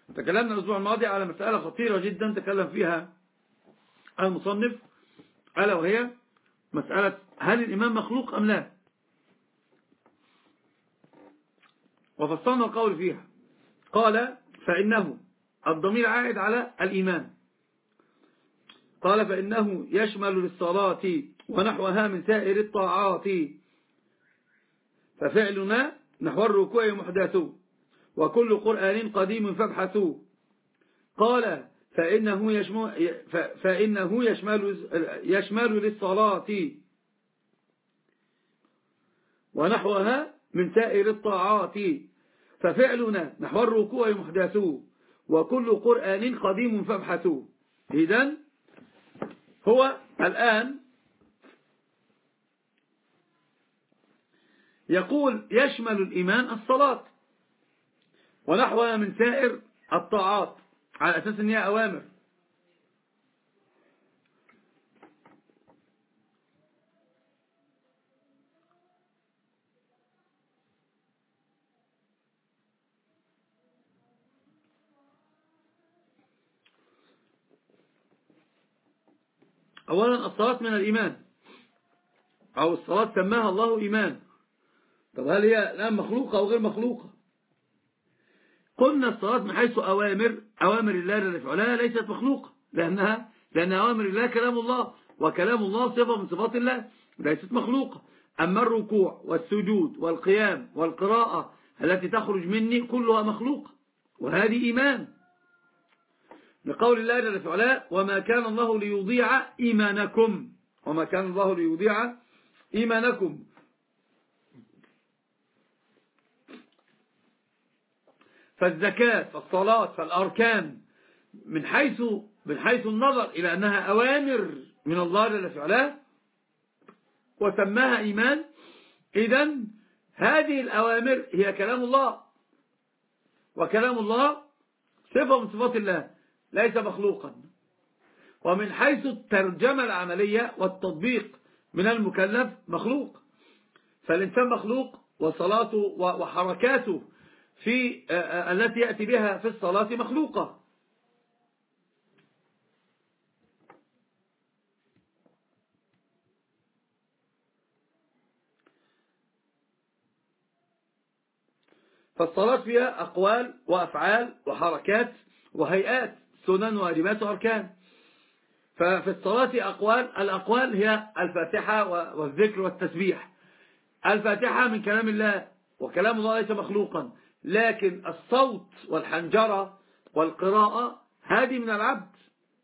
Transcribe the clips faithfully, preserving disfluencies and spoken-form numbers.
تكلمنا الأسبوع الماضي على مسألة خطيرة جدا تكلم فيها المصنف، ألا وهي مسألة هل الإيمان مخلوق أم لا، وفصلنا القول فيها. قال فإنه الضمير عائد على الإيمان، قال فإنه يشمل للصلاة ونحوها من سائر الطاعات، ففعلنا نحو الركوع محدث وكل قرآن قديم فابحثوا. قال فإنه يشمل, فإنه يشمل, يشمل للصلاة ونحوها من سائر الطاعات، ففعلنا نحو الركوع محدث وكل قرآن قديم فابحثوا. إذن هو الآن يقول يشمل الإيمان الصلاة ونحوها من سائر الطاعات على أساس أنها أوامر. أولا الصلاة من الإيمان، أو الصلاة سماها الله إيمان. طب هل هي الآن مخلوقة أو غير مخلوقة؟ قلنا الصلاة من حيث أوامر أوامر الله التي فعلها ليست مخلوقة، لأنها لأن أوامر الله كلام الله، وكلام الله صفة من صفات الله ليست مخلوقة. أما الركوع والسجود والقيام والقراءة التي تخرج مني كلها مخلوقة، وهذه إيمان لقول الله جل في علاه وما كان الله ليضيع إيمانكم، وما كان الله ليضيع إيمانكم. فالزكاة فالصلاة فالأركان من حيث من حيث النظر إلى أنها أوامر من الله جل في علاه وسماها إيمان، إذن هذه الأوامر هي كلام الله، وكلام الله صفة من صفات الله ليس مخلوقا. ومن حيث الترجمة العملية والتطبيق من المكلف مخلوق، فالإنسان مخلوق وصلاته وحركاته في التي يأتي بها في الصلاة مخلوقة. فالصلاة فيها أقوال وأفعال وحركات وهيئات، سنن واجبات وأركان. ففي الصلاة أقوال، الأقوال هي الفاتحة والذكر والتسبيح. الفاتحة من كلام الله، وكلام الله ليس مخلوقا، لكن الصوت والحنجرة والقراءة هذه من العبد.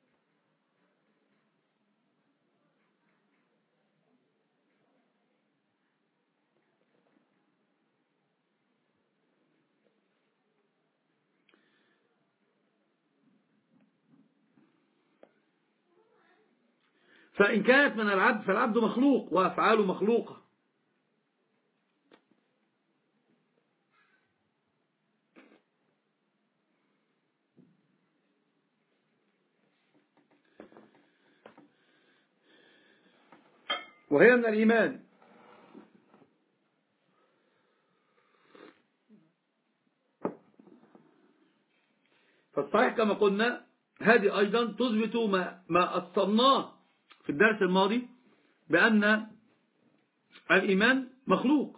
فإن كانت من العبد فالعبد مخلوق وأفعاله مخلوقة. وهي من الإيمان. فالصحيح كما قلنا هذه أيضا تثبت ما, ما أصلناه في الدرس الماضي بأن الإيمان مخلوق،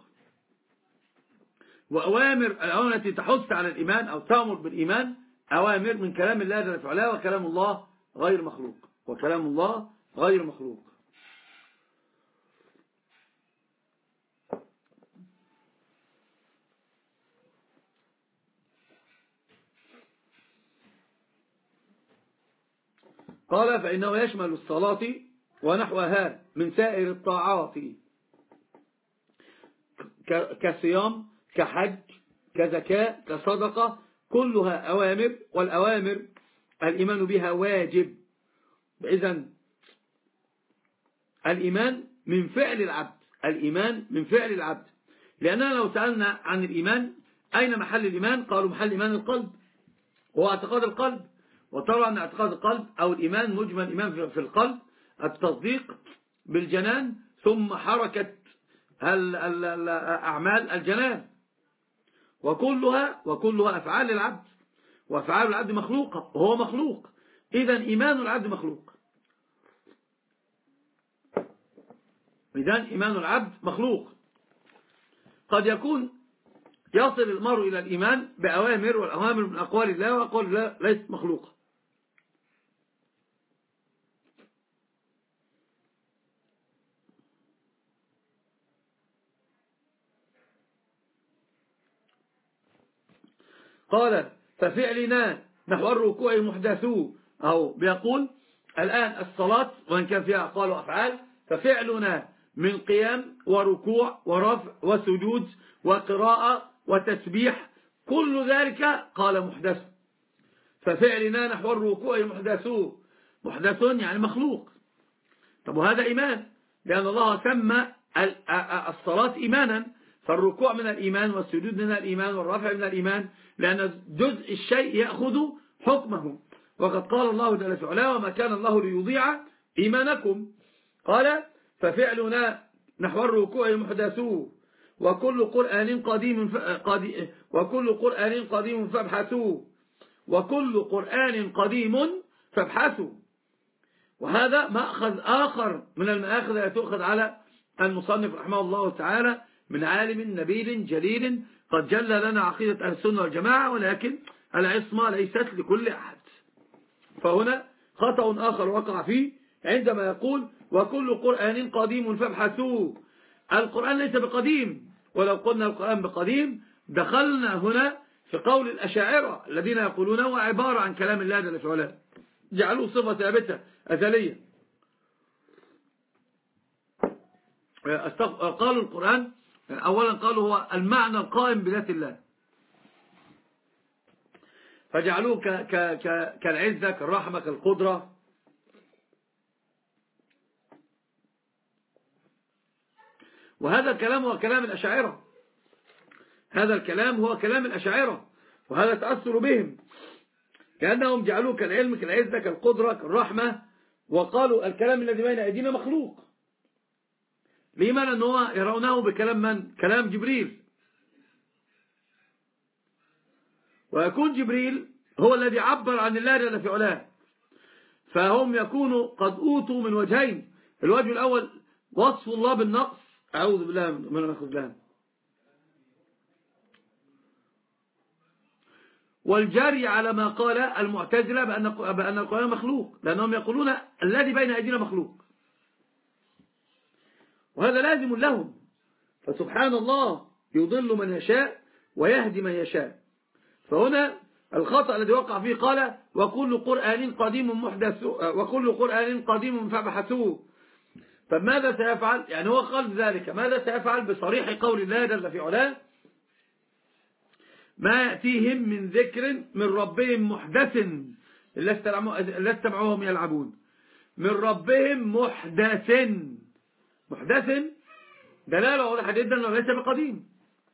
وأوامر الأوامر التي تحث على الإيمان أو تأمر بالإيمان أوامر من كلام الله جل وعلا، وكلام الله غير مخلوق، وكلام الله غير مخلوق. قال فإنه يشمل الصلاة ونحوها من سائر الطاعات كصيام كحج كزكاة كصدقة، كلها أوامر، والأوامر الإيمان بها واجب. إذن الإيمان من فعل العبد، الإيمان من فعل العبد. لأننا لو سألنا عن الإيمان أين محل الإيمان؟ قالوا محل الإيمان القلب، هو اعتقاد القلب. وطبعا اعتقاد القلب أو الإيمان مجمل إيمان في القلب التصديق بالجنان ثم حركة أعمال الجنان، وكلها وكلها أفعال العبد، وأفعال العبد مخلوقة وهو مخلوق، إذن إيمان العبد مخلوق. إذن إيمان العبد مخلوق. قد يكون يصل المرء إلى الإيمان بأوامر، والأوامر من أقوال الله وأقوال الله ليست مخلوقة. قال ففعلنا نحو الركوع محدثو، أو بيقول الآن الصلاة وإن كان فيها أقوال وأفعال، ففعلنا من قيام وركوع ورفع وسجود وقراءة وتسبيح كل ذلك قال محدث. ففعلنا نحو الركوع محدثو، محدث يعني مخلوق. طب وهذا إيمان، لأن الله سمى الصلاة إيمانا، فالركوع من الإيمان والسجود من الإيمان والرفع من الإيمان، لأن جزء الشيء يأخذ حكمه. وقد قال الله جل في علاه وما كان الله ليضيع إيمانكم. قال ففعلنا نحو الركوع محدثوه وكل قرآن قديم وكل قرآن قديم فابحثوه وكل قرآن قديم فابحثوا. وهذا مأخذ آخر من المآخذ التي تؤخذ على المصنف رحمه الله تعالى من عالم نبيل جليل قد جل لنا عقيدة أهل السنة والجماعة، ولكن العصمة ليست لكل أحد. فهنا خطأ آخر وقع فيه عندما يقول وكل قرآن قديم فابحثوه. القرآن ليس بقديم، ولو قلنا القرآن بقديم دخلنا هنا في قول الأشاعرة الذين يقولون هو عبارة عن كلام الله جل في علاه، جعلوه صفة ثابتة أزلية. قالوا القرآن أولا قالوا هو المعنى القائم بذات الله، فجعلوه كالعزة كالرحمة كالقدرة. وهذا الكلام هو كلام الأشاعرة، هذا الكلام هو كلام الأشاعرة، وهذا تأثر بهم لأنهم جعلوه كالعلم كالعزة كالقدرة كالرحمة، وقالوا الكلام الذي بين أيدينا مخلوق. لما؟ لأنه يرونه بكلام من؟ كلام جبريل، ويكون جبريل هو الذي عبر عن الله جل في علاه، فهم يكونوا قد أوتوا من وجهين. الوجه الأول وصف الله بالنقص، أعوذ بالله من الخذلان، والجري على ما قال المعتزلة بأن بأن القرآن مخلوق، لأنهم يقولون الذي بين أيدينا مخلوق، وهذا لازم لهم. فسبحان الله يضل من يشاء ويهدي من يشاء. فهنا الخطأ الذي وقع فيه قال وكل قرآن قديم محدث وكل قرآن قديم فابحثوه. فماذا سيفعل؟ يعني هو قال ذلك، ماذا سيفعل بصريح قول الله جل في علاه ما يأتيهم من ذكر من ربهم محدث إلا استمعوهم يلعبون. من ربهم محدث، محدث دلالة واضحة جدا أنه ليس بقديم.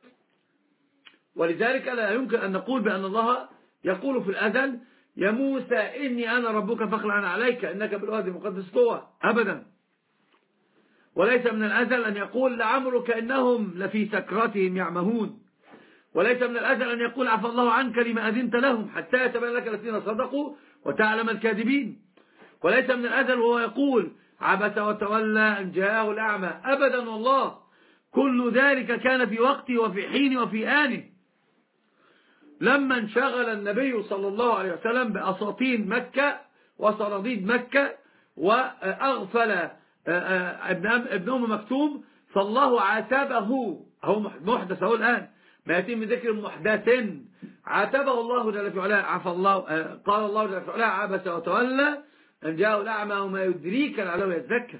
ولذلك لا يمكن أن نقول بأن الله يقول في الأزل يا موسى إني أنا ربك فاخلع عليك إنك بالوادي المقدس طوى، أبدا. وليس من الأزل أن يقول لعمرك إنهم لفي سكرتهم يعمهون. وليس من الأزل أن يقول عفى الله عنك لما أذنت لهم حتى يتبين لك الذين صدقوا وتعلم الكاذبين. وليس من الأزل وهو يقول عبس وتولى أن جاءه الأعمى، أبدا والله. كل ذلك كان في وقته وفي حينه وفي آنه. لما انشغل النبي صلى الله عليه وسلم بأساطين مكة وصناديد مكة وأغفل ابن أم مكتوم، فالله عاتبه، هو محدث هو الآن ما يتم من ذكر محدث، عاتبه الله جل في علاه. عفى الله، قال الله جل في علاه عبس وتولى أن جاءه الأعمى وما يدريك لعله يتذكر.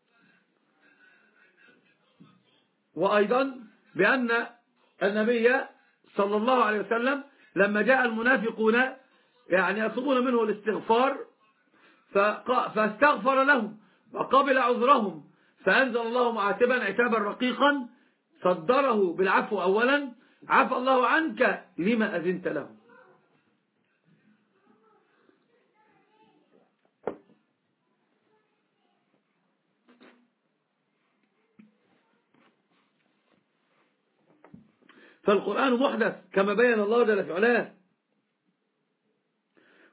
وأيضا بأن النبي صلى الله عليه وسلم لما جاء المنافقون يعني يطلبون منه الاستغفار فاستغفر لهم وقبل عذرهم، فأنزل الله معاتبا عتابا رقيقا صدره بالعفو أولا، عفى الله عنك لما أذنت له. فالقرآن محدث كما بين الله جل في علاه.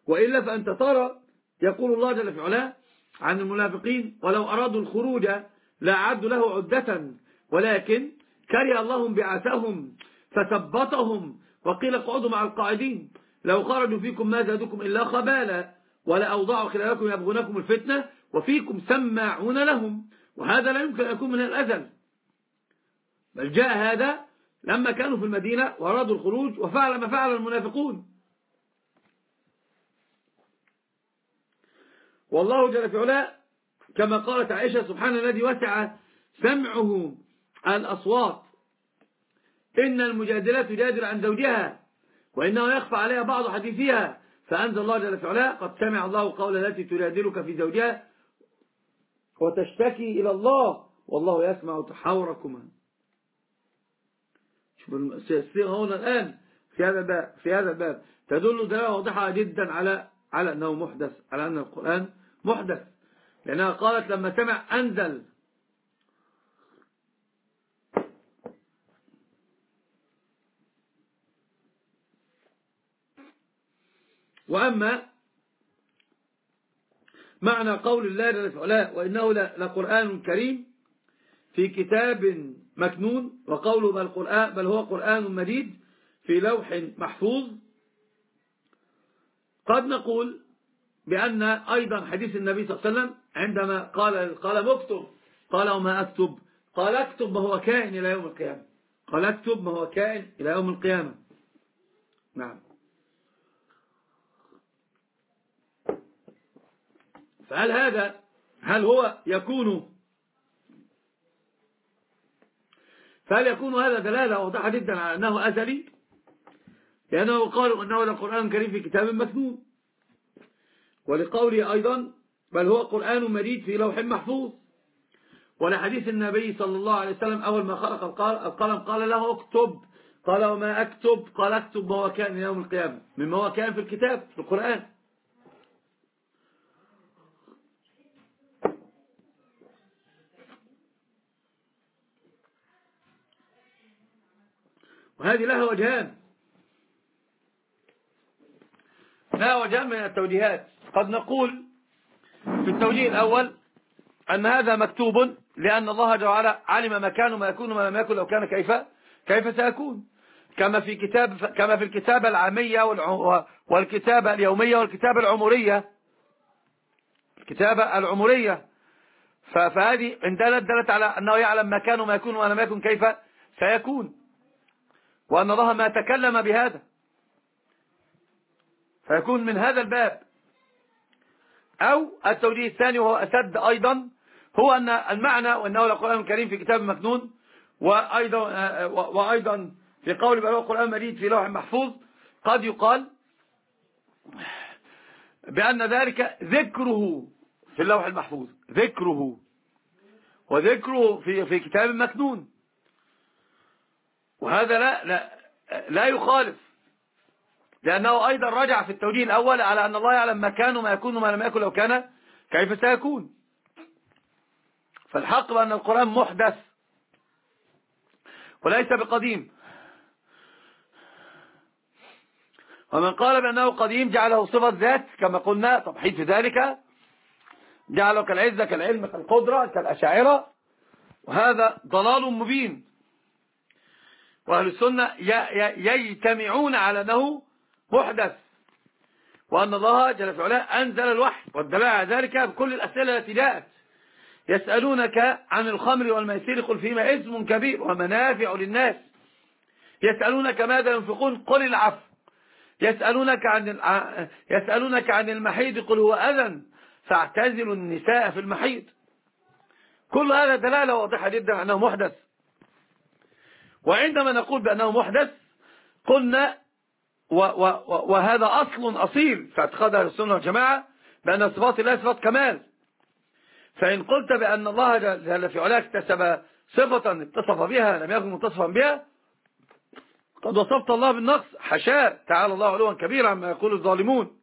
وإلا فأنت ترى يقول الله جل في علاه عن المنافقين ولو أرادوا الخروج لأعدوا له عدة ولكن كره الله بعثهم فثبطهم وقيل اقعدوا مع القاعدين لو خرجوا فيكم ما زادوكم إلا خبالا ولا أوضعوا خلالكم يبغونكم الفتنة وفيكم سماعون لهم وهذا لا يمكن أن يكون من الأزل بل جاء هذا لما كانوا في المدينة وأرادوا الخروج وفعل ما فعل المنافقون. والله جل في علاه كما قالت عائشة سبحان الذي وسع سمعه الأصوات إن المجادلة تجادل عن زوجها وإنه يخفى عليها بعض حديثها فأنزل الله جل في علاه قد سمع الله قول التي تجادلك في زوجها وتشتكي إلى الله والله يسمع تحاوركما. شوف الصيغة هنا الآن في هذا الباب في هذا الباب تدل دلالة واضحة جدا على على أنه محدث على أن القرآن محدث لأنها قالت لما سمع أنزل وأما معنى قول الله جل في علاه وإنه لقرآن كريم في كتاب مكنون وقوله بل, قرآن بل هو قرآن مجيد في لوح محفوظ قد نقول بأن أيضا حديث النبي صلى الله عليه وسلم عندما قال قال اكتب قال وما أكتب قال اكتب ما هو كائن إلى يوم القيامة قال اكتب ما هو كائن إلى يوم القيامة. نعم. فهل هذا هل هو يكون فهل يكون هذا دلالة واضحة جدا على أنه أزلي لأنه قالوا أنه لقرآن كريم في كتاب مكنون ولقوله أيضا بل هو قرآن مجيد في لوح محفوظ ولحديث النبي صلى الله عليه وسلم أول ما خلق القلم قال له اكتب قال وما أكتب قال اكتب ما هو كان يوم القيامة مما هو كان في الكتاب في القرآن. وهذه لها وجهان لها وجهان من التوجيهات. قد نقول في التوجيه الأول أن هذا مكتوب لأن الله جل وعلا علم ما كان وما يكون وما لم يكن لو كان كيف كيف سيكون كما في كتاب كما في الكتابة العامية والكتابة اليومية والكتابة العمرية الكتابة العمرية فهذه عندنا دلت على أنه يعلم ما كان وما يكون وما لم يكن كيف سيكون وأن الله ما تكلم بهذا فيكون من هذا الباب. أو التوجيه الثاني وهو أسد أيضا هو أن المعنى وأنه القرآن الكريم في كتاب مكنون وأيضا, وأيضا في قول بل هو القرآن مجيد في لوح محفوظ قد يقال بأن ذلك ذكره في اللوح المحفوظ ذكره وذكره في في كتاب مكنون وهذا لا لا لا يخالف لأنه أيضا رجع في التوجيه الأول على أن الله يعلم ما كان وما يكون وما لم يكن لو كان كيف سيكون. فالحق بأن القرآن محدث وليس بقديم ومن قال بأنه قديم جعله صفة ذات كما قلنا تضحيد في ذلك جعله كالعزة كالعلم كالقدرة كالأشاعرة وهذا ضلال مبين. وأهل السنة يجتمعون على أنه محدث وأن الله جل وعلا أنزل الوحي والدلالة على ذلك بكل الأسئلة التي جاءت يسألونك عن الخمر والميسير قل فيما اسم كبير ومنافع للناس يسألونك ماذا ينفقون قل العفو يسألونك عن يسألونك عن المحيض قل هو أذى فاعتزلوا النساء في المحيض. كل هذا دلالة واضحة جدا أنه محدث. وعندما نقول بأنه محدث قلنا و و وهذا أصل أصيل في اعتقاد أهل السنة والجماعة بأن صفات الله صفات كمال. فإن قلت بأن الله جل في علاه اكتسب صفة اتصف بها لم يكن متصفا بها قد وصفت الله بالنقص حشاء تعالى الله علوا كبيرا عما يقول الظالمون.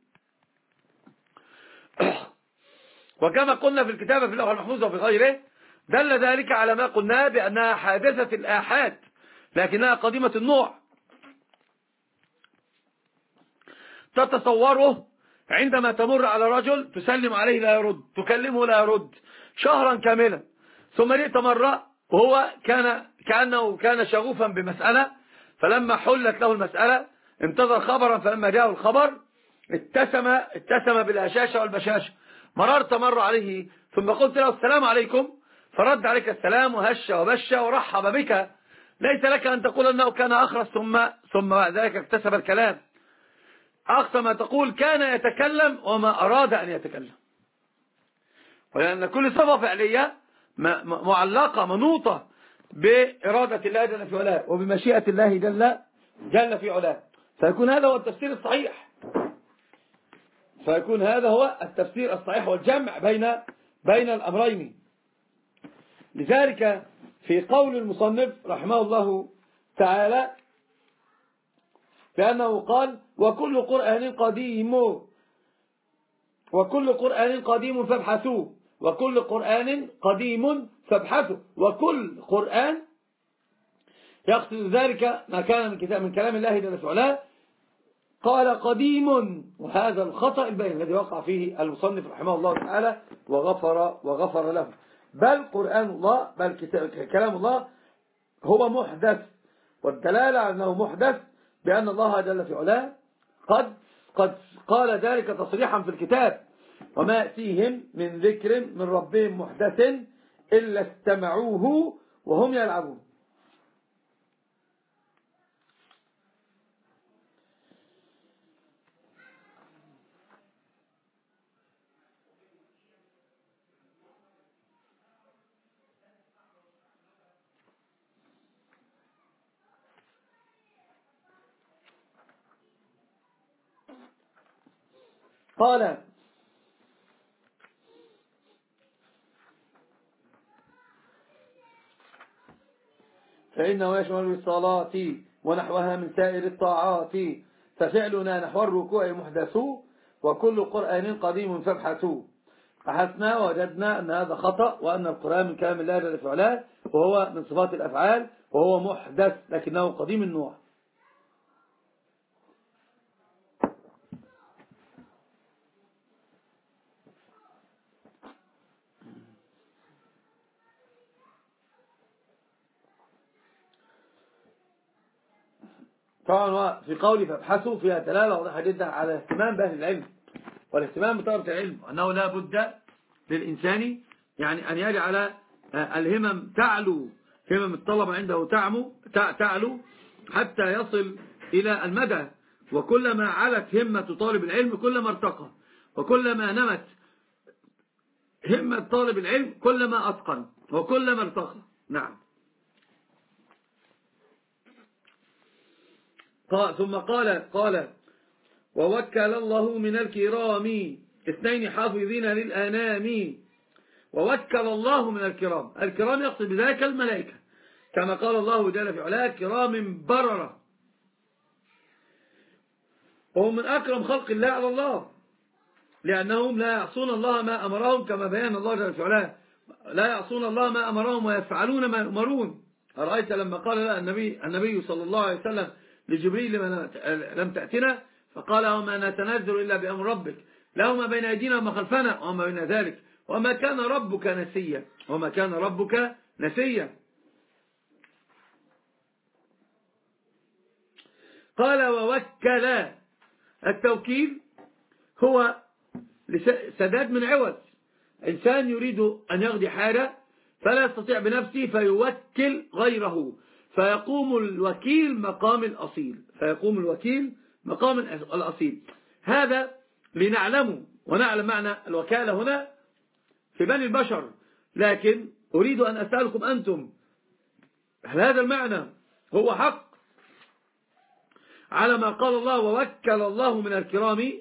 وكما قلنا في الكتابة في اللوح المحفوظ وفي غيره دل ذلك على ما قلنا بأنها حادثة الآحاد لكنها قديمة النوع تتصوره عندما تمر على رجل تسلم عليه لا يرد، تكلمه لا يرد شهرا كاملا، ثم جئت مرة وهو كان كأنه كان شغوفا بمسألة، فلما حلت له المسألة انتظر خبرا، فلما جاءه الخبر اتسم اتسم بالهشاشة والبشاشة. مررت مر عليه ثم قلت له السلام عليكم، فرد عليك السلام وهش وبش ورحب بك، ليس لك أن تقول أنه كان أخرس ثم ثم بعد ذلك اكتسب الكلام. أقصى ما تقول كان يتكلم وما أراد أن يتكلم، ولأن كل صفة فعلية معلقة منوطة بإرادة الله جل في علاه وبمشيئة الله جل جل في علاه، فيكون هذا هو التفسير الصحيح، فيكون هذا هو التفسير الصحيح والجمع بين بين الأمرين. لذلك في قول المصنف رحمه الله تعالى لأنه قال وكل قرآن قديم وكل قرآن قديم فابحثوا وكل قرآن قديم فابحثوا وكل قرآن يقصد ذلك ما كان من كتاب من كلام الله جل وعلا. قال قديم، وهذا الخطأ البين الذي وقع فيه المصنف رحمه الله تعالى وغفر وغفر له. بل قرآن الله بل كلام الله هو محدث، والدلالة على أنه محدث بأن الله جل في علاه قد قد قال ذلك تصريحا في الكتاب وما يأتيهم من ذكر من ربهم محدث إلا استمعوه وهم يلعبون. قال فإنه يشمل الصلاة ونحوها من سائر الطاعات، ففعلنا نحو الركوع محدث وكل قرآن قديم فابحثوا. بحثنا وجدنا أن هذا خطأ، وأن القرآن من كلام الله جل وعلا وهو من صفات الأفعال وهو محدث لكنه قديم النوع. طبعا في قولي فابحثوا فيها دلالة واضحة جدا على اهتمام بأهل العلم والاهتمام بطلبة العلم، وأنه لا بد للإنسان يعني أن يجعل الهمم تعلو، همم الطلبة عنده تعمو تعلو حتى يصل إلى المدى، وكلما علت همة طالب العلم كلما ارتقى، وكلما نمت همة طالب العلم كلما أتقن وكلما ارتقى. نعم. ثم قال قال ووكل الله من الكرام اثنين حافظين للأنام. ووكل الله من الكرام، الكرام يقصد بذلك الملائكة، كما قال الله جل في علاه كرام بررة، وهم من أكرم خلق الله على الله، لأنهم لا يعصون الله ما أمرهم، كما بيان الله جل في علاه لا يعصون الله ما أمرهم ويفعلون ما يؤمرون. أرأيت لما قال لا النبي النبي صلى الله عليه وسلم لجبريل لما لم تأتنا، فقال وما نتنزل إلا بأمر ربك له ما بين أيدينا وما خلفنا وما بين ذلك وما كان ربك نسيا وما كان ربك نسيا. قال ووكل، التوكيل هو سداد من عوض، إنسان يريد أن يقضي حاجة فلا يستطيع بنفسه فيوكل غيره، فيقوم الوكيل مقام الأصيل فيقوم الوكيل مقام الأصيل. هذا لنعلمه ونعلم معنى الوكالة هنا في بني البشر، لكن أريد أن أسألكم أنتم، هل هذا المعنى هو حق على ما قال الله ووكل الله من الكرام،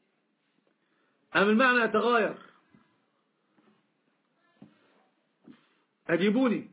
أم المعنى يتغاير؟ أجيبوني.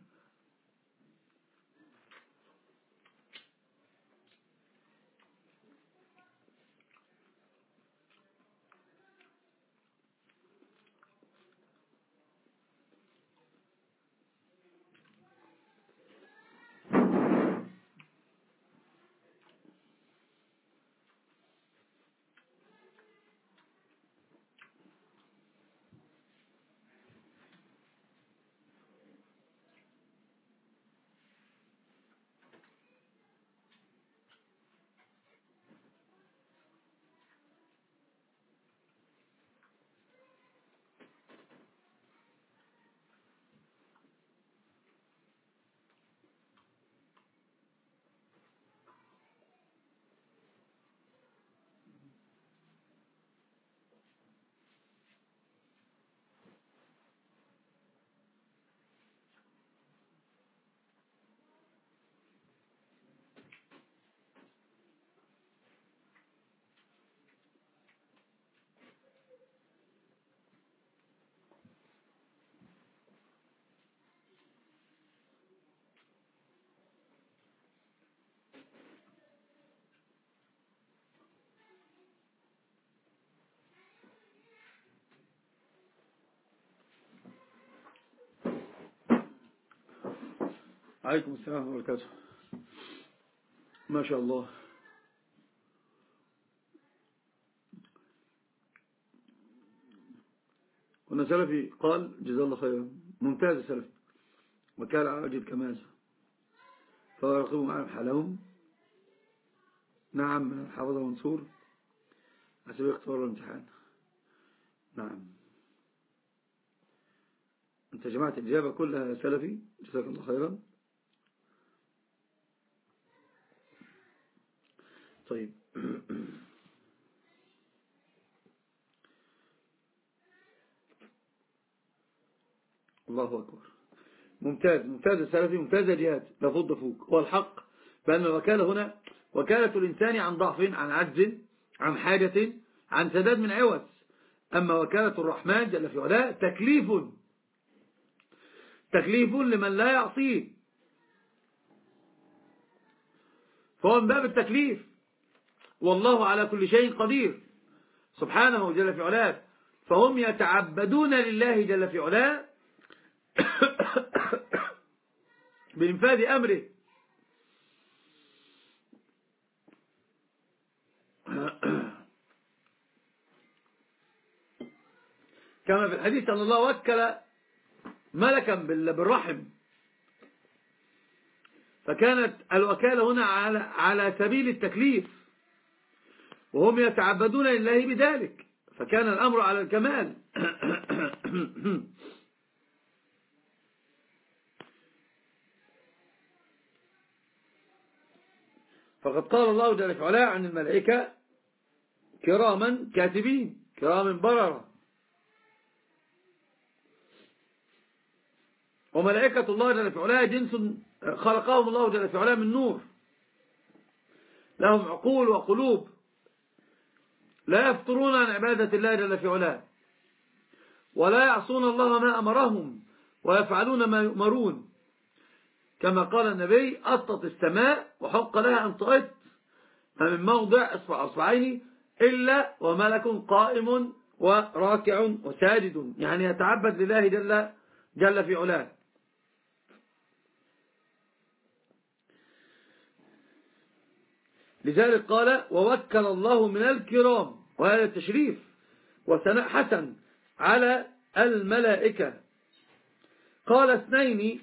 عليكم السلام ورحمة الله وبركاته. ما شاء الله. كنا سلفي قال جزاه الله خيرا ممتاز سلفي وكان على وجه الكمال فيرقبوا معهم حالهم. نعم حافظ منصور حسب اختبار الامتحان. نعم انت جمعت الإجابة كلها سلفي جزاك الله خيرا. طيب الله أكبر. ممتاز ممتاز السلفي ممتاز جهاد لا فض فوق. والحق بأن الوكالة هنا وكالة الإنسان عن ضعف عن عجز عن حاجة عن سداد من عوز. أما وكالة الرحمن جل في علاه تكليف تكليف لمن لا يعصيه فهو من باب التكليف. والله على كل شيء قدير سبحانه جل في علاه. فهم يتعبدون لله جل في علاه بإنفاذ أمره. كما في الحديث أن الله وكل ملكا بالرحم فكانت الوكالة هنا على على سبيل التكليف وهم يتعبدون لله بذلك فكان الأمر على الكمال. فقد قال الله جل وعلا عن الملائكة كراما كاتبين كراما بررة. وملائكة الله جل وعلا جنس خلقهم الله جل وعلا من نور لهم عقول وقلوب لا يفترون عن عبادة الله جل وعلا ولا يعصون الله ما أمرهم ويفعلون ما يؤمرون. كما قال النبي أطت السماء وحق لها أن تؤت ما من موضع أصبع أصبعين إلا وملك قائم وراكع وساجد يعني يتعبد لله جل, جل في علاه. لذلك قال ووكل الله من الكرام وهذا التشريف وثناء حسن على الملائكة. قال اثنين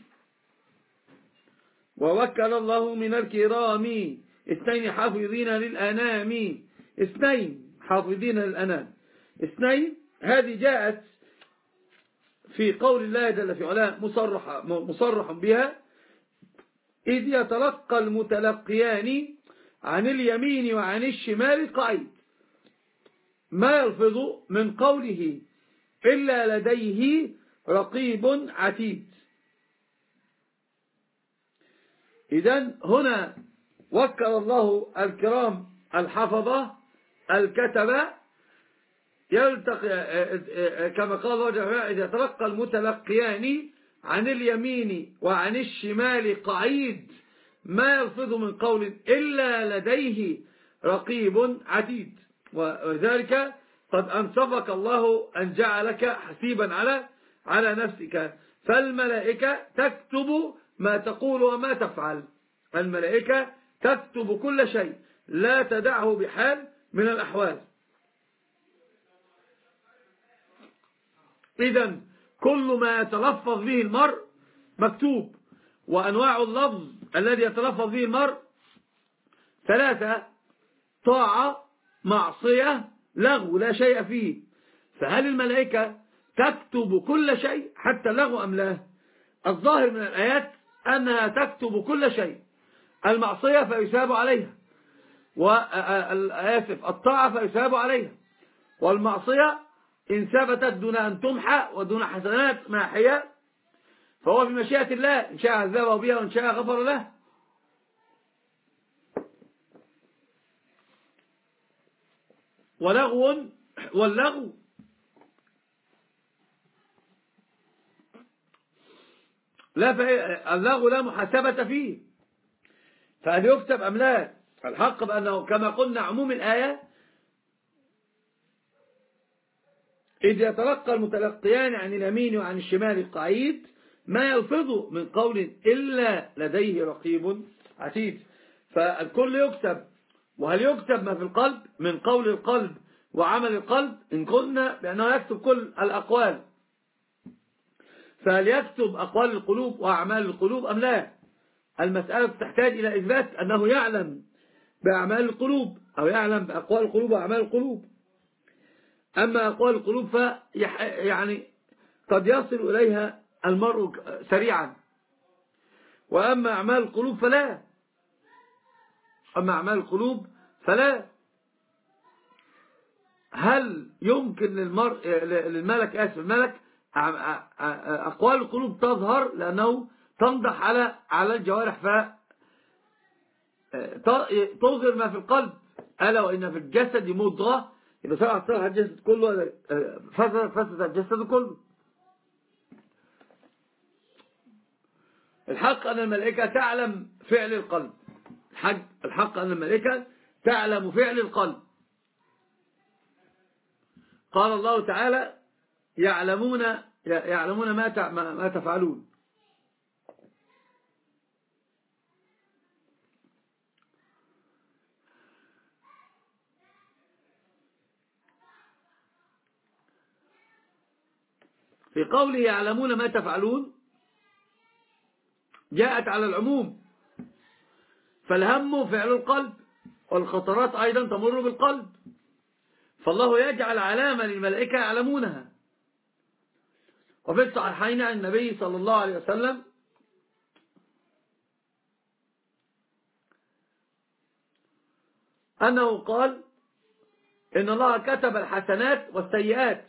ووكل الله من الكرام اثنين حافظين للأنام اثنين حافظين للأنام. اثنين هذه جاءت في قول الله جل في علاه مصرح, مصرح بها إذ يتلقى المتلقيان عن اليمين وعن الشمال قعيد ما يلفظ من قوله إلا لديه رقيب عتيد. إذن هنا وكل الله الكرام الحفظة الكتبة يلتقي كما قال الله جل وعلا إذا تلقى المتلقيان عن اليمين وعن الشمال قعيد ما يلفظ من قول إلا لديه رقيب عتيد. وذلك قد أنصفك الله أن جعلك حسيبا على على نفسك. فالملائكة تكتب ما تقول وما تفعل. الملائكة تكتب كل شيء لا تدعه بحال من الأحوال. إذن كل ما يتلفظ به المرء مكتوب. وأنواع اللفظ الذي يتلفظ به المرء ثلاثة طاعة معصية لغو لا شيء فيه. فهل الملائكة تكتب كل شيء حتى اللغو أم لا؟ الظاهر من الآيات أنها تكتب كل شيء. المعصية فيثاب عليها وآسف الطاعة فيثاب عليها. والمعصية إن ثبتت دون أن تمحى ودون حسنات ماحية فهو في مشيئة الله إن شاء عذبه بها وإن شاء غفر له. ولغو واللغو لا اللغو لا محاسبة فيه فهل يكتب أم لا؟ الحق بأنه كما قلنا عموم الآية إذ يتلقى المتلقيان عن اليمين وعن الشمال قعيد ما يلفظ من قول إلا لديه رقيب عتيد. فالكل يكتب. وهل يكتب ما في القلب من قول القلب وعمل القلب؟ إن قلنا بأنه يكتب كل الأقوال، فهل يكتب أقوال القلوب وأعمال القلوب أم لا؟ المسألة تحتاج إلى إثبات أنه يعلم بأعمال القلوب أو يعلم بأقوال القلوب وأعمال القلوب. أما أقوال القلوب فيح يعني قد يصل إليها المرء سريعا، وأما أعمال القلوب فلا أما أعمال القلوب فلا هل يمكن للمرء للملك آسف الملك أقوال القلوب تظهر لأنه تنضح على على الجوارح فتظهر ما في القلب؟ ألا وإن في الجسد مضغة إذا سرعت سرعت الجسد كله فسد فسد الجسد كله. الحق أن الملائكة تعلم فعل القلب. الحق أن الملائكة تعلم فعل القلب. قال الله تعالى يعلمون يعلمون ما ما تفعلون. في قوله يعلمون ما تفعلون جاءت على العموم، فالهم فعل القلب والخطرات أيضا تمر بالقلب، فالله يجعل علامة للملائكة يعلمونها. وفي الصحيحين عن النبي صلى الله عليه وسلم أنه قال إن الله كتب الحسنات والسيئات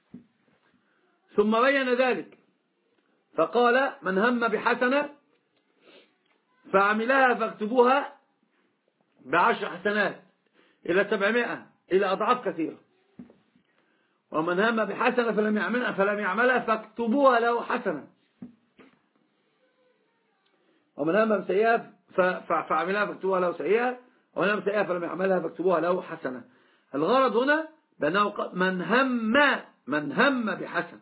ثم بين ذلك فقال من هم بحسنة فعملها فاكتبوها بعشر حسنات إلى سبعمائة إلى أضعاف كثيرة، ومن هم بحسنة فلم يعملها فلم يعملها فاكتبوها له حسنة، ومن هم بسيئة فعملها فاكتبوها له سيئة، ومن هم بسيئة فلم يعملها فاكتبوها له حسنة. الغرض هنا بأنه من هم من هم بحسنة.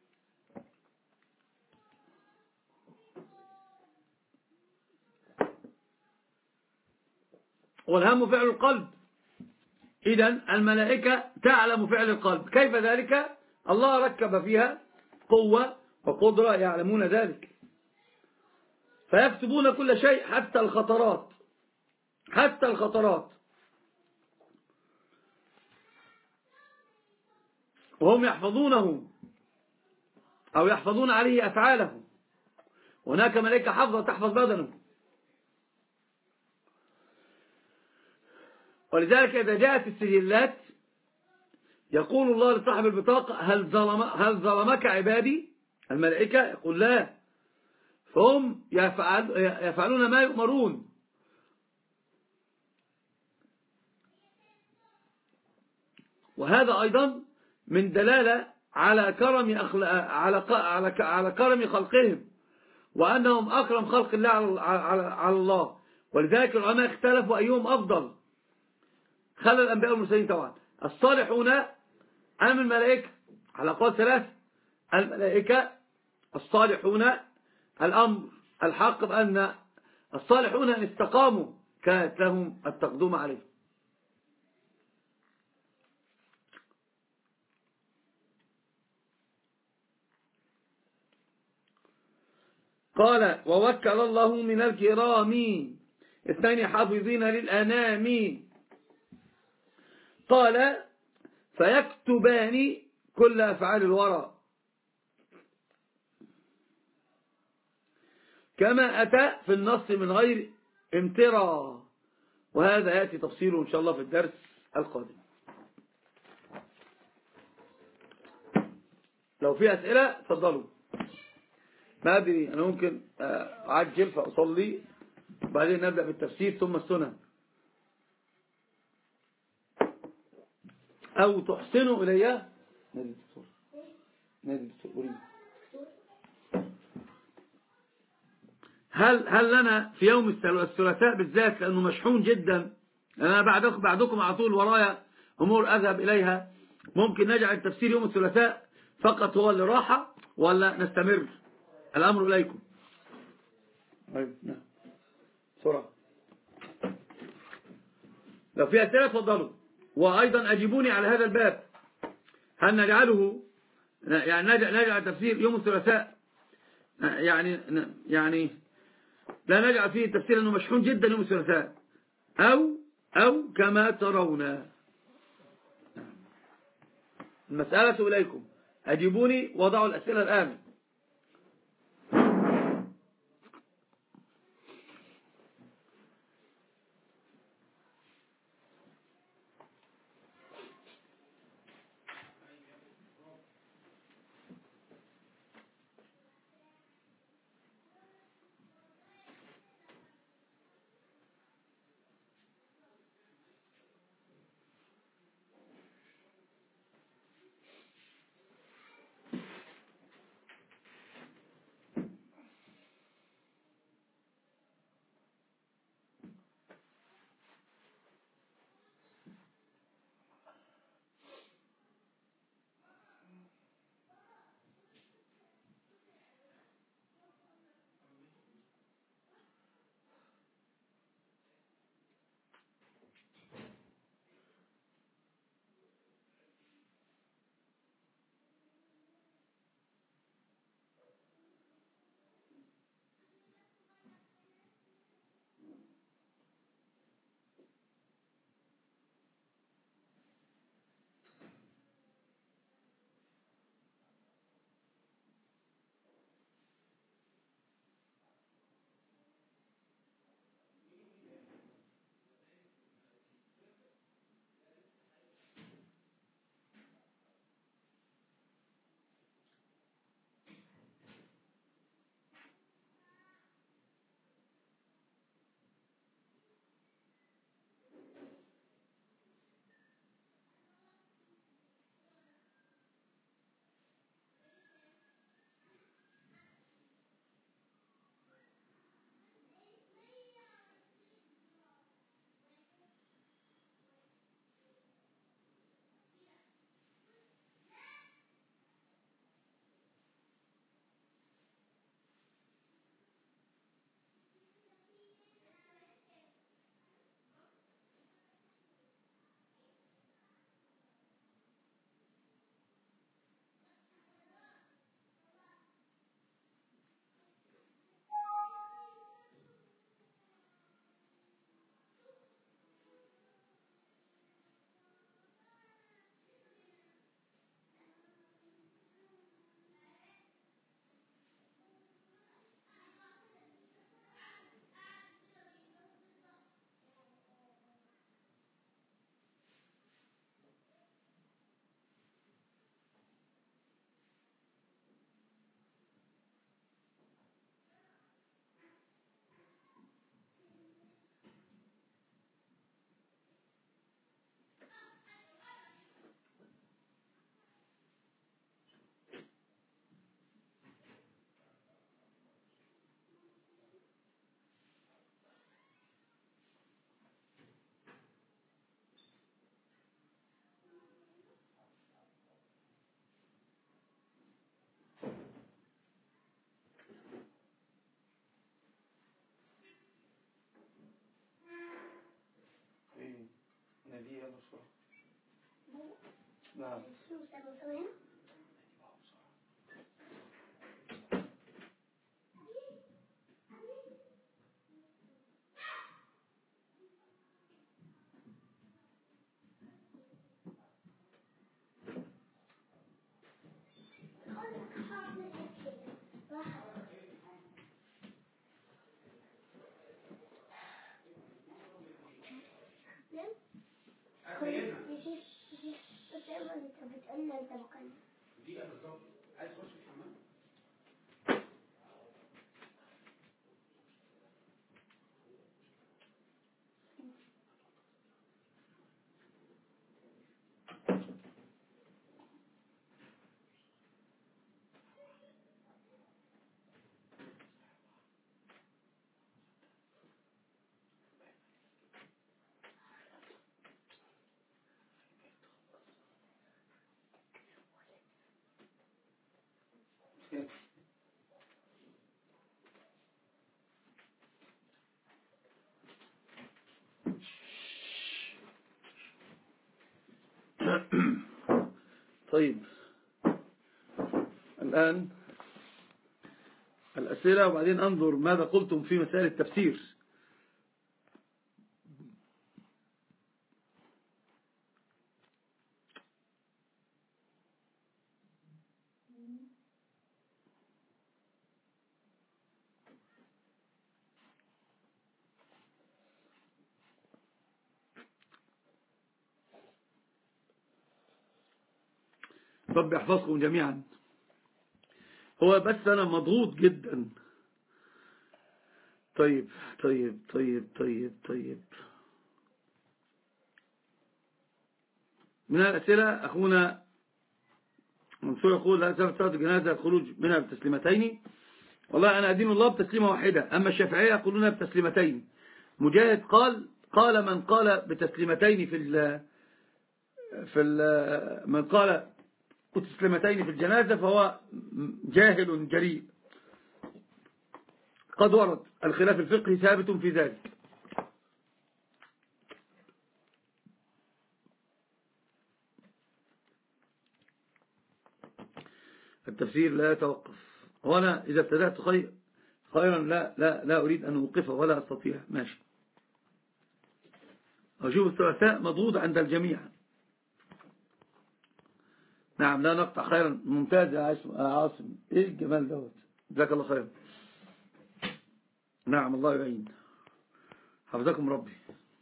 والهم فعل القلب، إذن الملائكة تعلم فعل القلب. كيف ذلك؟ الله ركب فيها قوة وقدرة يعلمون ذلك، فيكتبون كل شيء حتى الخطرات حتى الخطرات وهم يحفظونه أو يحفظون عليه أفعاله. هناك ملائكة حفظة تحفظ بدنه. ولذلك إذا جاءت السجلات يقول الله لصاحب البطاقة هل ظلم هل ظلمك عبادي؟ الملائكة يقول لا، فهم يفعل يفعلون ما يؤمرون. وهذا أيضا من دلالة على كرم أخل... على على على كرم خلقهم، وأنهم أكرم خلق الله على على الله. ولذلك العلماء اختلفوا أيهم أفضل، خلى الأنبياء والمرسلين طبعا الصالحون أم الملائكة، على أقوال ثلاثة. الملائكة الصالحون الأمر الحق بأن الصالحون أن استقاموا كانت لهم التقدم عليه. قال ووكل الله من الكرام اثنين حافظين للأنام. قال فيكتبان كل أفعال الورى كما أتى في النص من غير امترى. وهذا يأتي تفصيله إن شاء الله في الدرس القادم. لو في أسئلة تفضلوا. ما أدري أنا ممكن أعجل فأصلي وبعدين نبدأ بالتفسير ثم السنن، أو تحسنوا إلي. نادي الدكتور نادي الدكتور أريد. هل هل لنا في يوم الثلاثاء بالذات لأنه مشحون جدا، أنا بعدكم بعدكم على طول ورايا أمور أذهب إليها، ممكن نجعل التفسير يوم الثلاثاء فقط هو اللي راحة ولا نستمر؟ الأمر إليكم. نعم بسرعة، لو في أسئلة تفضلوا. وأيضا أجيبوني على هذا الباب، هل نجعله يعني نجعل تفسير يوم الثلاثاء يعني يعني لا نجعل فيه التفسير أنه مشحون جدا يوم الثلاثاء، أو أو كما ترون. المسألة إليكم، أجيبوني وضعوا الأسئلة الآن. نعم. طيب الآن الأسئلة وبعدين أنظر ماذا قلتم في مسائل التفسير. رب يحفظكم جميعا. هو بس أنا مضغوط جدا. طيب طيب طيب طيب طيب من الأسئلة أخونا منصور يقول لا تفعل صلاة الجنازة الخروج منها بتسليمتين. والله أنا أدين الله بتسليمة واحدة، أما الشافعية يقولون بتسليمتين. مجاهد قال قال من قال بتسليمتين في ال في ال من قال بتسليمتين في الجنازة فهو جاهل جريء. قد ورد الخلاف الفقهي ثابت في ذلك. التفسير لا يتوقف. وأنا إذا ابتدأت خير خيرا لا لا لا أريد أن أوقفه ولا أستطيع. ماشي. أشوف الثلاثاء مضغوط عند الجميع. نعم لا نقطع. خيرا ممتاز يا عاصم. إيه الجمال دوت. جزاك الله خير. نعم الله يعين. حفظكم ربي.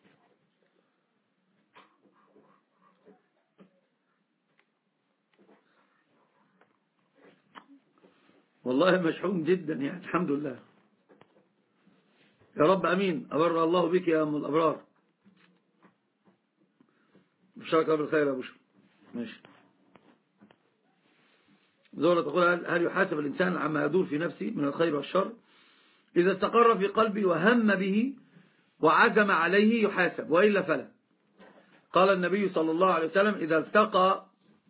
والله مشحون جدا يعني الحمد لله. يا رب أمين. أبر الله بك يا أم الأبرار. بشارك بالخير يا بشر. ماشي. زورة تقول هل يحاسب الإنسان عما يدور في نفسه من الخير والشر؟ إذا استقر في قلبي وهم به وعزم عليه يحاسب وإلا فلا. قال النبي صلى الله عليه وسلم إذا التقى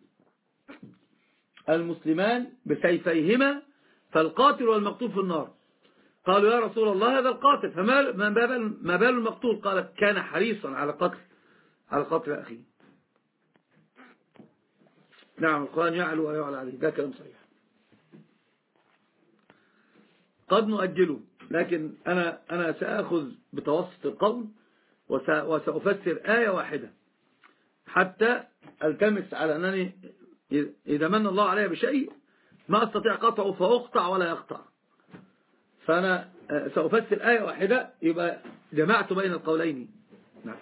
المسلمان بسيفيهما فالقاتل والمقتول في النار. قالوا يا رسول الله هذا القاتل فما بال المقتول؟ قال كان حريصا على قتل على قتل أخيه. نعم القرآن يعلو ويعلى عليه. ده كلام صحيح. قد نؤجله لكن أنا أنا سأخذ بتوسط القول وسأفسر آية واحدة حتى التمس على أنني إذا من الله علي بشيء ما أستطيع قطعه فأقطع ولا يقطع. فأنا سأفسر آية واحدة يبقى جمعت بين القولين. نعم.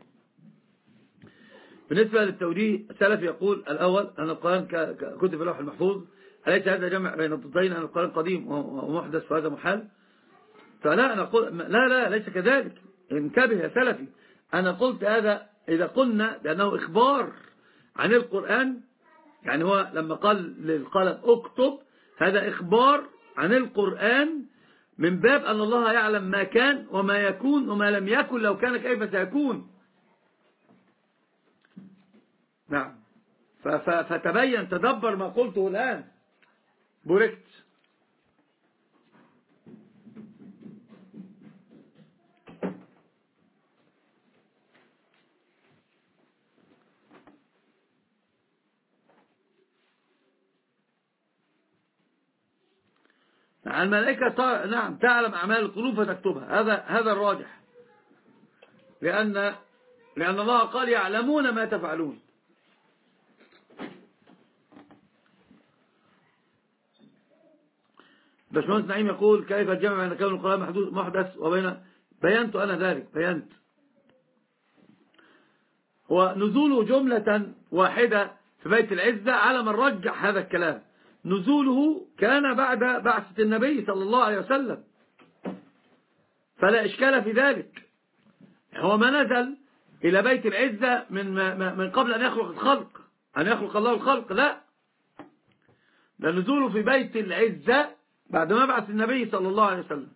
بالنسبة للتوجيه السلف يقول الأول أن القرآن كتب في اللوح المحفوظ. أليس هذا جمع بين الضدين أن القرآن قديم ومحدث فهذا محال؟ فلا أنا أقول لا لا ليس كذلك. انتبه يا سلفي. أنا قلت هذا إذا قلنا بأنه إخبار عن القرآن يعني هو لما قال للقلم اكتب هذا إخبار عن القرآن من باب أن الله يعلم ما كان وما يكون وما لم يكن لو كان كيف سيكون. نعم. فتبين تدبر ما قلته الآن. بوركت. الملائكة نعم تعلم أعمال القلوب فتكتبها. هذا هذا الراجح. لأن لأن الله قال يعلمون ما تفعلون. باشمهندس نعيم يقول كيف الجمع بين كون القرآن محدود محدث وبين بينت أنا ذلك بينت. ونزوله جملة واحدة في بيت العزة على من رجح هذا الكلام. نزوله كان بعد بعثة النبي صلى الله عليه وسلم فلا إشكال في ذلك. هو ما نزل إلى بيت العزة من من قبل أن يخلق الخلق أن يخلق الله الخلق. لا ده نزوله في بيت العزة بعد ما بعث النبي صلى الله عليه وسلم.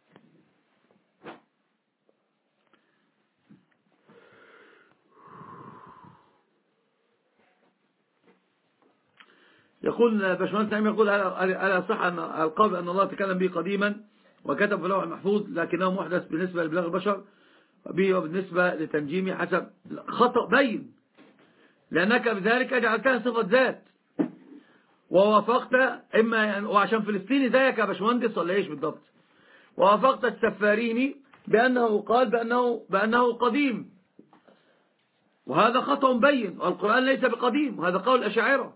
يقول باشمهندس نعيم يقول ألا صح أن القول أن الله تكلم به قديما وكتب في اللوح المحفوظ لكنه محدث بالنسبة لبلاغ البشر به وبالنسبة لتنجيمه حسب خطأ بين. لأنك بذلك جعلتها صفة ذات، ووافقت إما وعشان فلسطيني زيك يا باشمهندس ولا إيش بالضبط، ووافقت السفاريني بأنه قال بأنه, بأنه قديم، وهذا خطأ مبين، والقرآن ليس بقديم، وهذا قول الأشاعرة.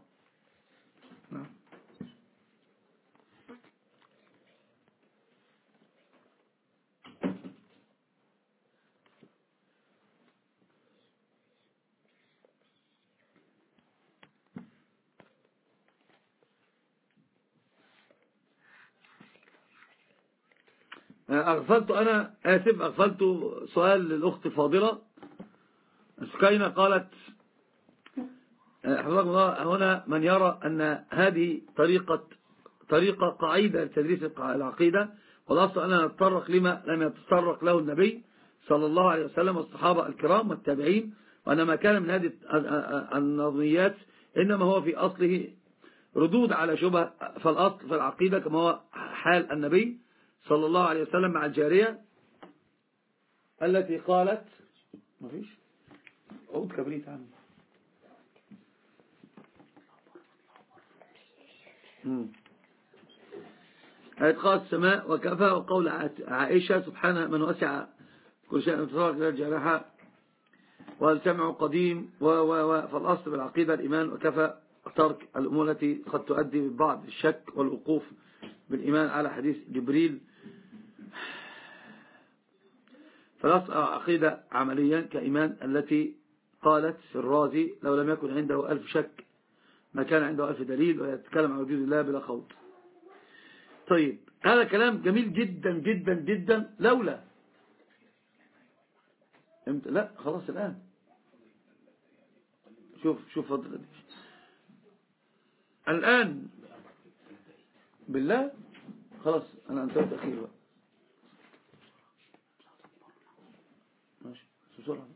أغفلت أنا آسف أغفلت سؤال للأخت فاضلة سكينة، قالت حفظكم الله هنا من يرى أن هذه طريقة طريقة قاعدة لتدريس العقيدة، والأصل أننا نتطرق لما لم يتطرق له النبي صلى الله عليه وسلم والصحابة الكرام والتابعين، وأن ما كان من هذه النظريات إنما هو في أصله ردود على شبه، فالأصل في العقيدة كما هو حال النبي صلى الله عليه وسلم مع الجارية التي قالت ما فيش عود كبريت عني قالت السماء وكفى، وقول عائشة سبحانه من وسع كل شيء متفرق إلى الجارحة والجمع قديم و و و فالأصل بالعقيدة الإيمان وكفى، ترك الأمور التي قد تؤدي ببعض الشك والوقوف بالإيمان على حديث جبريل. فالأصل عقيدة عمليا كإيمان التي قالت في الرازي لو لم يكن عنده ألف شك ما كان عنده ألف دليل، ويتكلم عن وجود الله بلا خوض. طيب هذا كلام جميل جدا جدا جدا، لولا لا خلاص الآن شوف شوف فضل الآن بالله خلاص أنا انتهيت أخير بقى ماشي بسرعة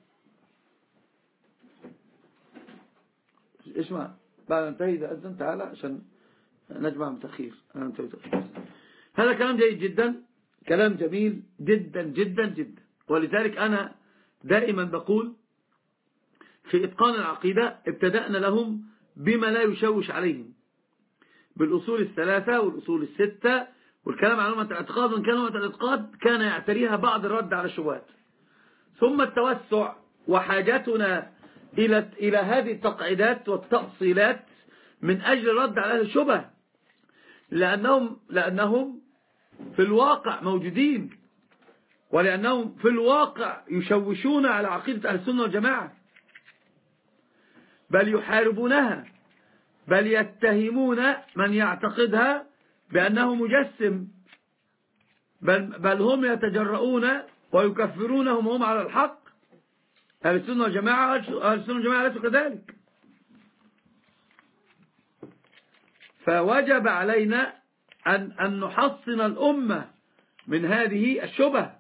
اسمع بعد انتهي إذا أذن تعالى عشان نجمع متأخير. أنا انتهيت أخير. هذا كلام جيد جدا، كلام جميل جدا جدا جدا، ولذلك أنا دائما بقول في إتقان العقيدة ابتدأنا لهم بما لا يشوش عليهم بالأصول الثلاثة والأصول الستة، والكلام عن أمة الاعتقاد، وإن كان أمة الاعتقاد كان يعتريها بعض الرد على الشبهات، ثم التوسع وحاجتنا إلى إلى هذه التقعيدات والتأصيلات من أجل الرد على أهل الشبه، لأنهم لأنهم في الواقع موجودين، ولأنهم في الواقع يشوشون على عقيدة أهل السنة والجماعة، بل يحاربونها، بل يتهمون من يعتقدها بأنه مجسم، بل, بل هم يتجرؤون ويكفرونهم هم على الحق. أهل السنة والجماعة أهل السنة والجماعة ليسوا كذلك. فوجب علينا أن, أن نحصن الأمة من هذه الشبه،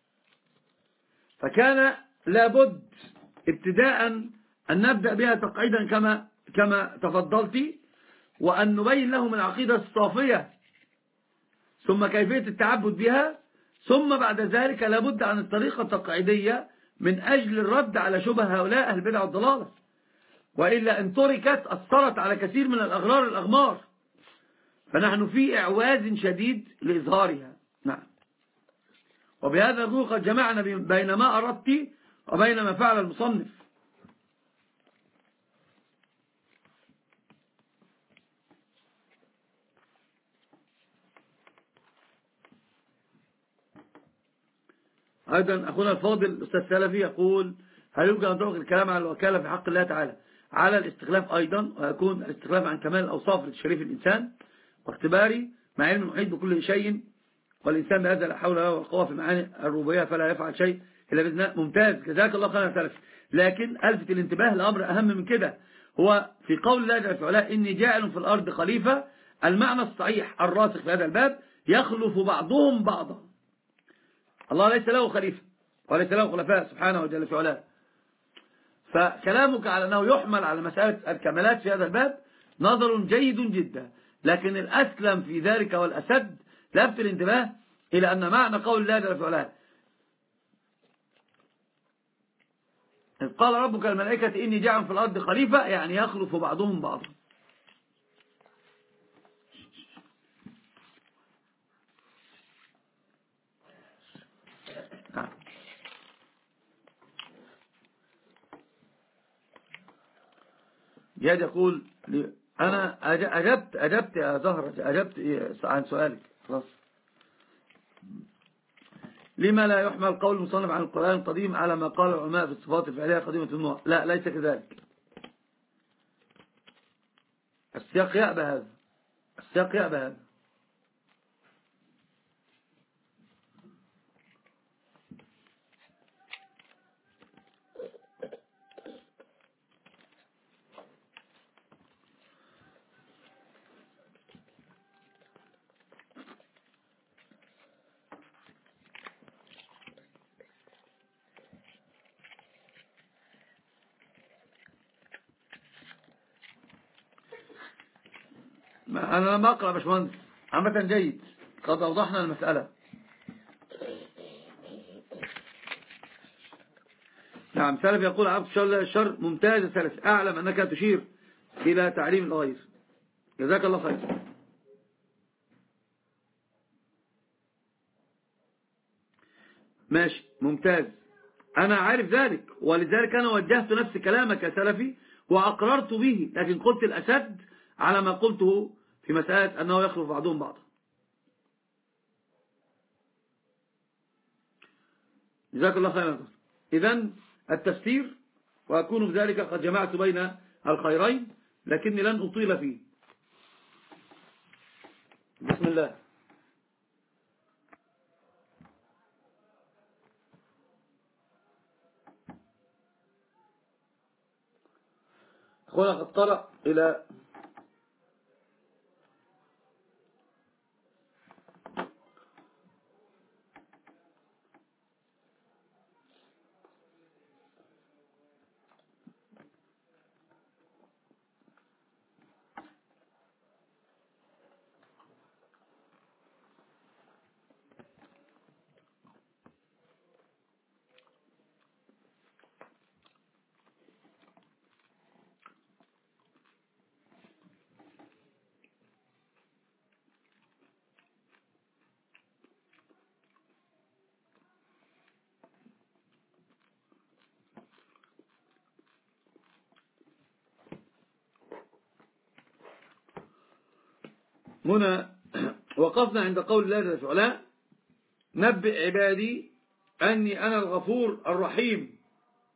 فكان لابد ابتداء أن نبدأ بها تقعيدا كما كما تفضلت، وأن نبين لهم العقيدة الصافية، ثم كيفية التعبد بها، ثم بعد ذلك لابد عن الطريقة التقعيدية من أجل الرد على شبه هؤلاء أهل البدع والضلالة، وإلا إن تركت أثرت على كثير من الأغرار الأغمار، فنحن في إعواز شديد لإظهارها. نعم. وبهذا نقول قد جمعنا بين ما أردت وبين ما فعل المصنف. أيضا أخونا الفاضل الأستاذ سلفي يقول هل يمكن أن تطلق الكلام على الوكالة في حق الله تعالى على الاستخلاف أيضا، ويكون الاستخلاف عن كمال الأوصاف لتشريف الإنسان واختباري مع علم المحيط بكل شيء، والإنسان بهذا لا حول ولا قوة في معاني الربوبية فلا يفعل شيء إلا بإذن الله. ممتاز جزاك الله خيرا يا سلفي، لكن ألفت الانتباه الأمر أهم من كده، هو في قول الله جل وعلا إني جاعل في الأرض خليفة، المعنى الصحيح الراسخ في هذا الباب يخلف بعضهم بعضا. الله ليس له خليفة وليس له خلفاء سبحانه وجل في علاه، فكلامك على أنه يحمل على مسألة الكمالات في هذا الباب نظر جيد جدا، لكن الأسلم في ذلك والأسد لفت الانتباه إلى أن معنى قول الله جل في علاه قال ربك الملائكة إني جاعل في الأرض خليفة، يعني يخلف بعضهم بعضا. جاد يقول أنا أجبت أجبت يا زهرة، أجبت عن سؤالك خلاص. لما لا يحمل قول المصنف عن القرآن القديم على ما قال العلماء في الصفات الفعلية قديمة النوع؟ لا، ليس كذلك. السياق يأبى هذا، السياق يأبى هذا. أنا لم أقرأ يا باشمهندس، عامة جيد، قد أوضحنا المسألة. نعم. سلف يقول عبد الشر ممتاز. سلف أعلم أنك تشير إلى تعليم الغير، جزاك الله خير. ماشي ممتاز، أنا عارف ذلك، ولذلك أنا وجهت نفس كلامك يا سلفي وأقررت به، لكن قلت الأسد على ما قلته في مسألة أنه يخلف بعضهم بعضا. جزاك الله خيرا. إذن التفسير، وأكون بذلك قد جمعت بين الخيرين، لكني لن أطيل فيه. بسم الله. أخونا قد قرأ إلى هنا وقفنا عند قول الله تعالى: نبئ عبادي أني أنا الغفور الرحيم